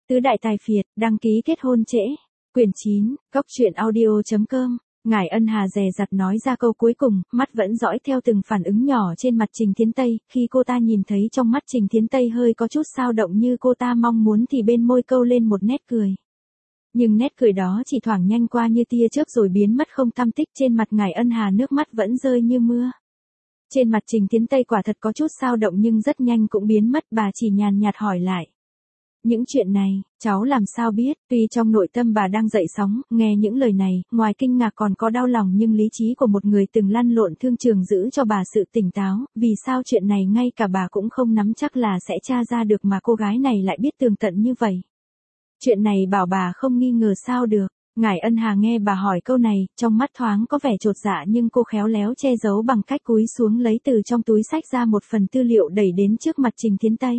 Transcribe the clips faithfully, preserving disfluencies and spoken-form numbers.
Tứ đại tài phiệt, đăng ký kết hôn trễ. Quyển chín, cốc truyện audio chấm com. Ngải Ân Hà dè dặt nói ra câu cuối cùng, mắt vẫn dõi theo từng phản ứng nhỏ trên mặt Trình Thiến Tây, khi cô ta nhìn thấy trong mắt Trình Thiến Tây hơi có chút dao động như cô ta mong muốn thì bên môi câu lên một nét cười. Nhưng nét cười đó chỉ thoảng nhanh qua như tia chớp rồi biến mất không tăm tích, trên mặt Ngải Ân Hà nước mắt vẫn rơi như mưa. Trên mặt Trình Thiến Tây quả thật có chút dao động nhưng rất nhanh cũng biến mất, bà chỉ nhàn nhạt hỏi lại. Những chuyện này, cháu làm sao biết? Tuy trong nội tâm bà đang dậy sóng, nghe những lời này, ngoài kinh ngạc còn có đau lòng nhưng lý trí của một người từng lăn lộn thương trường giữ cho bà sự tỉnh táo, vì sao chuyện này ngay cả bà cũng không nắm chắc là sẽ tra ra được mà cô gái này lại biết tường tận như vậy. Chuyện này bảo bà không nghi ngờ sao được. Ngải Ân Hà nghe bà hỏi câu này, trong mắt thoáng có vẻ chột dạ nhưng cô khéo léo che giấu bằng cách cúi xuống lấy từ trong túi xách ra một phần tư liệu đẩy đến trước mặt Trình Thiến Tây.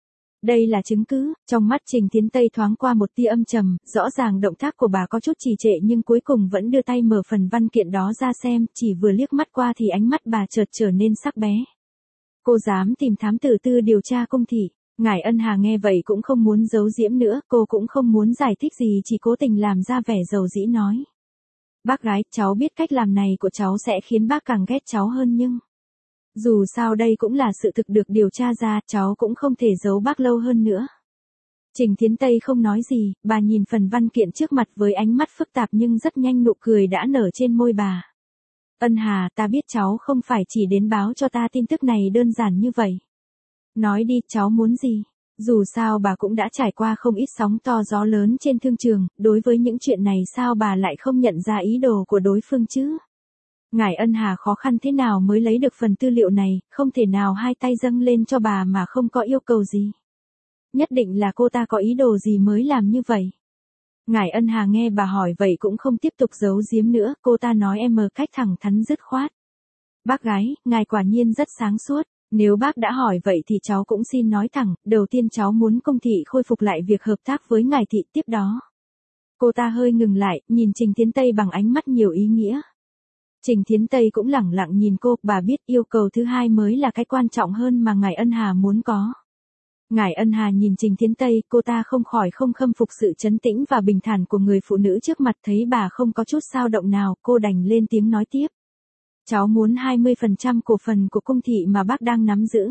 Đây là chứng cứ. Trong mắt Trình Thiến Tây thoáng qua một tia âm trầm, rõ ràng động tác của bà có chút trì trệ nhưng cuối cùng vẫn đưa tay mở phần văn kiện đó ra xem, chỉ vừa liếc mắt qua thì ánh mắt bà chợt trở nên sắc bé. Cô dám tìm thám tử tư điều tra cung thị. Ngải Ân Hà nghe vậy cũng không muốn giấu giễm nữa, cô cũng không muốn giải thích gì, chỉ cố tình làm ra vẻ dầu dĩ nói. Bác gái, cháu biết cách làm này của cháu sẽ khiến bác càng ghét cháu hơn nhưng... Dù sao đây cũng là sự thực được điều tra ra, cháu cũng không thể giấu bác lâu hơn nữa. Trình Thiến Tây không nói gì, bà nhìn phần văn kiện trước mặt với ánh mắt phức tạp nhưng rất nhanh nụ cười đã nở trên môi bà. Ân Hà, ta biết cháu không phải chỉ đến báo cho ta tin tức này đơn giản như vậy. Nói đi, cháu muốn gì? Dù sao bà cũng đã trải qua không ít sóng to gió lớn trên thương trường, đối với những chuyện này sao bà lại không nhận ra ý đồ của đối phương chứ? Ngải Ân Hà khó khăn thế nào mới lấy được phần tư liệu này, không thể nào hai tay dâng lên cho bà mà không có yêu cầu gì. Nhất định là cô ta có ý đồ gì mới làm như vậy. Ngải Ân Hà nghe bà hỏi vậy cũng không tiếp tục giấu giếm nữa, cô ta nói em một cách thẳng thắn dứt khoát. Bác gái, ngài quả nhiên rất sáng suốt. Nếu bác đã hỏi vậy thì cháu cũng xin nói thẳng, đầu tiên cháu muốn công thị khôi phục lại việc hợp tác với ngài thị tiếp đó. Cô ta hơi ngừng lại, nhìn Trình Thiến Tây bằng ánh mắt nhiều ý nghĩa. Trình Thiến Tây cũng lẳng lặng nhìn cô, bà biết yêu cầu thứ hai mới là cái quan trọng hơn mà Ngải Ân Hà muốn có. Ngải Ân Hà nhìn Trình Thiến Tây, cô ta không khỏi không khâm phục sự trấn tĩnh và bình thản của người phụ nữ trước mặt, thấy bà không có chút dao động nào, cô đành lên tiếng nói tiếp. Cháu muốn hai mươi phần trăm cổ phần của cung thị mà bác đang nắm giữ.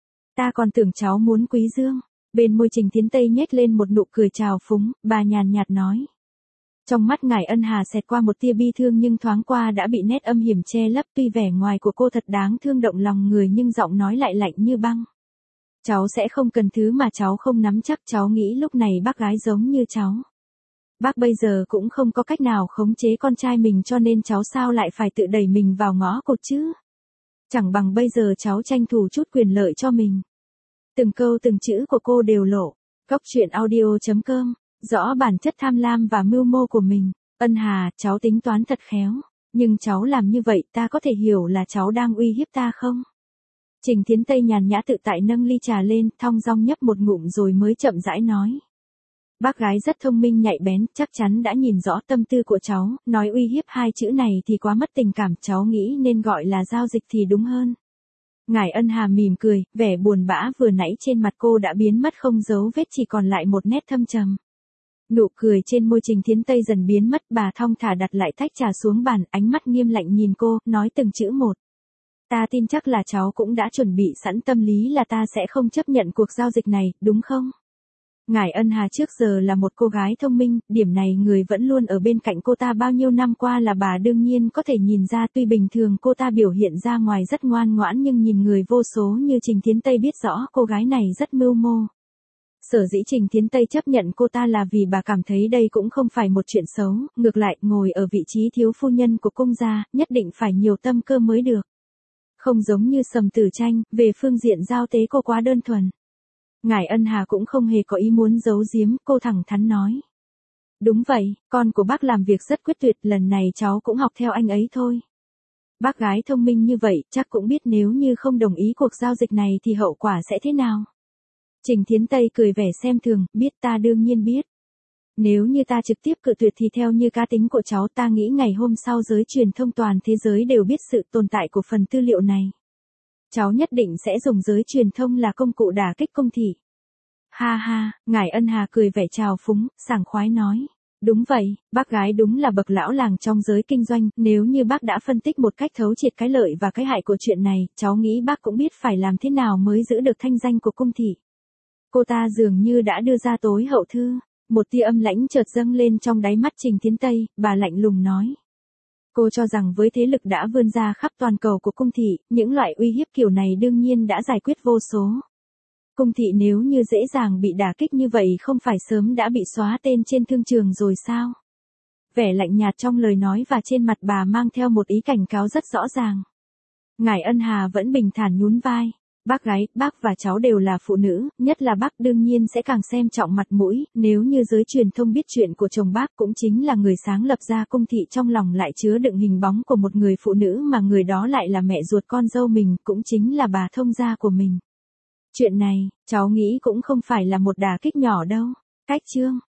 Ta còn tưởng cháu muốn Quý Dương. Bên môi Trình Thiến Tây nhếch lên một nụ cười trào phúng, bà nhàn nhạt nói. Trong mắt Ngải Ân Hà xẹt qua một tia bi thương nhưng thoáng qua đã bị nét âm hiểm che lấp, tuy vẻ ngoài của cô thật đáng thương động lòng người nhưng giọng nói lại lạnh như băng. Cháu sẽ không cần thứ mà cháu không nắm chắc, cháu nghĩ lúc này bác gái giống như cháu. Bác bây giờ cũng không có cách nào khống chế con trai mình cho nên cháu sao lại phải tự đẩy mình vào ngõ cụt chứ? Chẳng bằng bây giờ cháu tranh thủ chút quyền lợi cho mình. Từng câu từng chữ của cô đều lộ. Cốc truyện audio chấm com, rõ bản chất tham lam và mưu mô của mình. Ân Hà, cháu tính toán thật khéo. Nhưng cháu làm như vậy ta có thể hiểu là cháu đang uy hiếp ta không? Trình Thiến Tây nhàn nhã tự tại nâng ly trà lên, thong dong nhấp một ngụm rồi mới chậm rãi nói. Bác gái rất thông minh nhạy bén, chắc chắn đã nhìn rõ tâm tư của cháu, nói uy hiếp hai chữ này thì quá mất tình cảm, cháu nghĩ nên gọi là giao dịch thì đúng hơn. Ngải Ân Hà mỉm cười, vẻ buồn bã vừa nãy trên mặt cô đã biến mất không dấu vết, chỉ còn lại một nét thâm trầm. Nụ cười trên môi Trình Thiến Tây dần biến mất, bà thong thả đặt lại tách trà xuống bàn, ánh mắt nghiêm lạnh nhìn cô, nói từng chữ một. Ta tin chắc là cháu cũng đã chuẩn bị sẵn tâm lý là ta sẽ không chấp nhận cuộc giao dịch này, đúng không? Ngải Ân Hà trước giờ là một cô gái thông minh, điểm này người vẫn luôn ở bên cạnh cô ta bao nhiêu năm qua là bà đương nhiên có thể nhìn ra, tuy bình thường cô ta biểu hiện ra ngoài rất ngoan ngoãn nhưng nhìn người vô số như Trình Thiến Tây biết rõ cô gái này rất mưu mô. Sở dĩ Trình Thiến Tây chấp nhận cô ta là vì bà cảm thấy đây cũng không phải một chuyện xấu, ngược lại, ngồi ở vị trí thiếu phu nhân của cung gia, nhất định phải nhiều tâm cơ mới được. Không giống như Sầm Tử Tranh, về phương diện giao tế cô quá đơn thuần. Ngải Ân Hà cũng không hề có ý muốn giấu giếm, cô thẳng thắn nói. Đúng vậy, con của bác làm việc rất quyết tuyệt, lần này cháu cũng học theo anh ấy thôi. Bác gái thông minh như vậy, chắc cũng biết nếu như không đồng ý cuộc giao dịch này thì hậu quả sẽ thế nào. Trình Thiến Tây cười vẻ xem thường, biết ta đương nhiên biết. Nếu như ta trực tiếp cự tuyệt thì theo như cá tính của cháu ta nghĩ ngày hôm sau giới truyền thông toàn thế giới đều biết sự tồn tại của phần tư liệu này. Cháu nhất định sẽ dùng giới truyền thông là công cụ đả kích cung thị. Ha ha, ngài Ân Hà cười vẻ trào phúng, sảng khoái nói. Đúng vậy, bác gái đúng là bậc lão làng trong giới kinh doanh, nếu như bác đã phân tích một cách thấu triệt cái lợi và cái hại của chuyện này, cháu nghĩ bác cũng biết phải làm thế nào mới giữ được thanh danh của cung thị. Cô ta dường như đã đưa ra tối hậu thư, một tia âm lãnh chợt dâng lên trong đáy mắt Trình Thiến Tây, bà lạnh lùng nói. Cô cho rằng với thế lực đã vươn ra khắp toàn cầu của cung thị, những loại uy hiếp kiểu này đương nhiên đã giải quyết vô số. Cung thị nếu như dễ dàng bị đả kích như vậy không phải sớm đã bị xóa tên trên thương trường rồi sao? Vẻ lạnh nhạt trong lời nói và trên mặt bà mang theo một ý cảnh cáo rất rõ ràng. Ngài Ân Hà vẫn bình thản nhún vai. Bác gái, bác và cháu đều là phụ nữ, nhất là bác đương nhiên sẽ càng xem trọng mặt mũi, nếu như giới truyền thông biết chuyện của chồng bác cũng chính là người sáng lập ra cung thị trong lòng lại chứa đựng hình bóng của một người phụ nữ mà người đó lại là mẹ ruột con dâu mình, cũng chính là bà thông gia của mình. Chuyện này, cháu nghĩ cũng không phải là một đả kích nhỏ đâu. Cách chương